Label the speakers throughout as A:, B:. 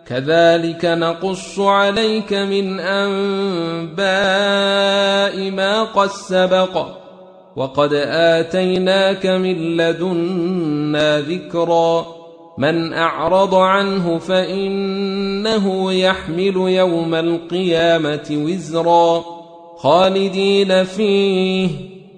A: كذلك نقص عليك من أنباء ما قد سبق وقد آتيناك من لدنا ذكرا من أعرض عنه فإنه يحمل يوم القيامة وزرا خالدين فيه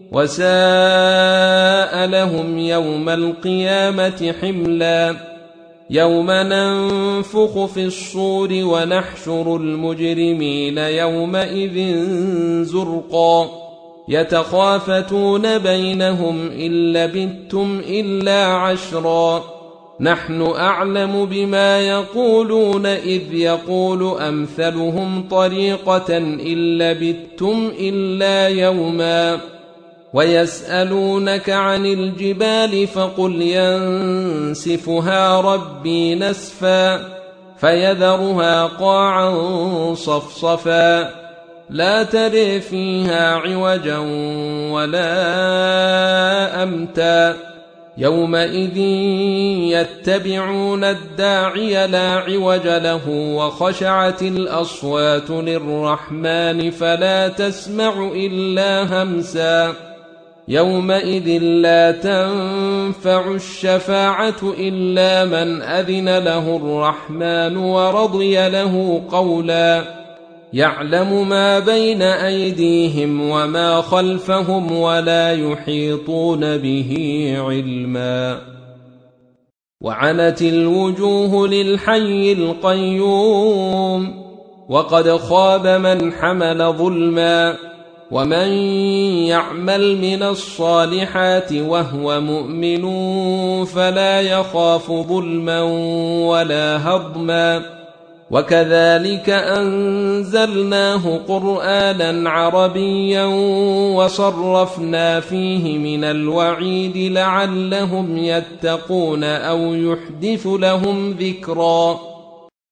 A: وساء لهم يوم القيامة حملا يوم ننفخ في الصور ونحشر المجرمين يومئذ زرقا يتخافتون بينهم إن لبثتم إلا عشرا نحن أعلم بما يقولون إذ يقول أمثلهم طريقة إن لبثتم إلا يوما ويسألونك عن الجبال فقل ينسفها ربي نسفا فيذرها قاعا صفصفا لا ترى فيها عوجا ولا أمتا يومئذ يتبعون الداعي لا عوج له وخشعت الأصوات للرحمن فلا تسمع إلا همسا يومئذ لا تنفع الشفاعة إلا من أذن له الرحمن ورضي له قولا يعلم ما بين أيديهم وما خلفهم ولا يحيطون به علما وعنت الوجوه للحي القيوم وقد خاب من حمل ظلما ومن يعمل من الصالحات وهو مؤمن فلا يخاف ظلما ولا هضما وكذلك أنزلناه قرآنا عربيا وصرفنا فيه من الوعيد لعلهم يتقون أو يحدث لهم ذكرا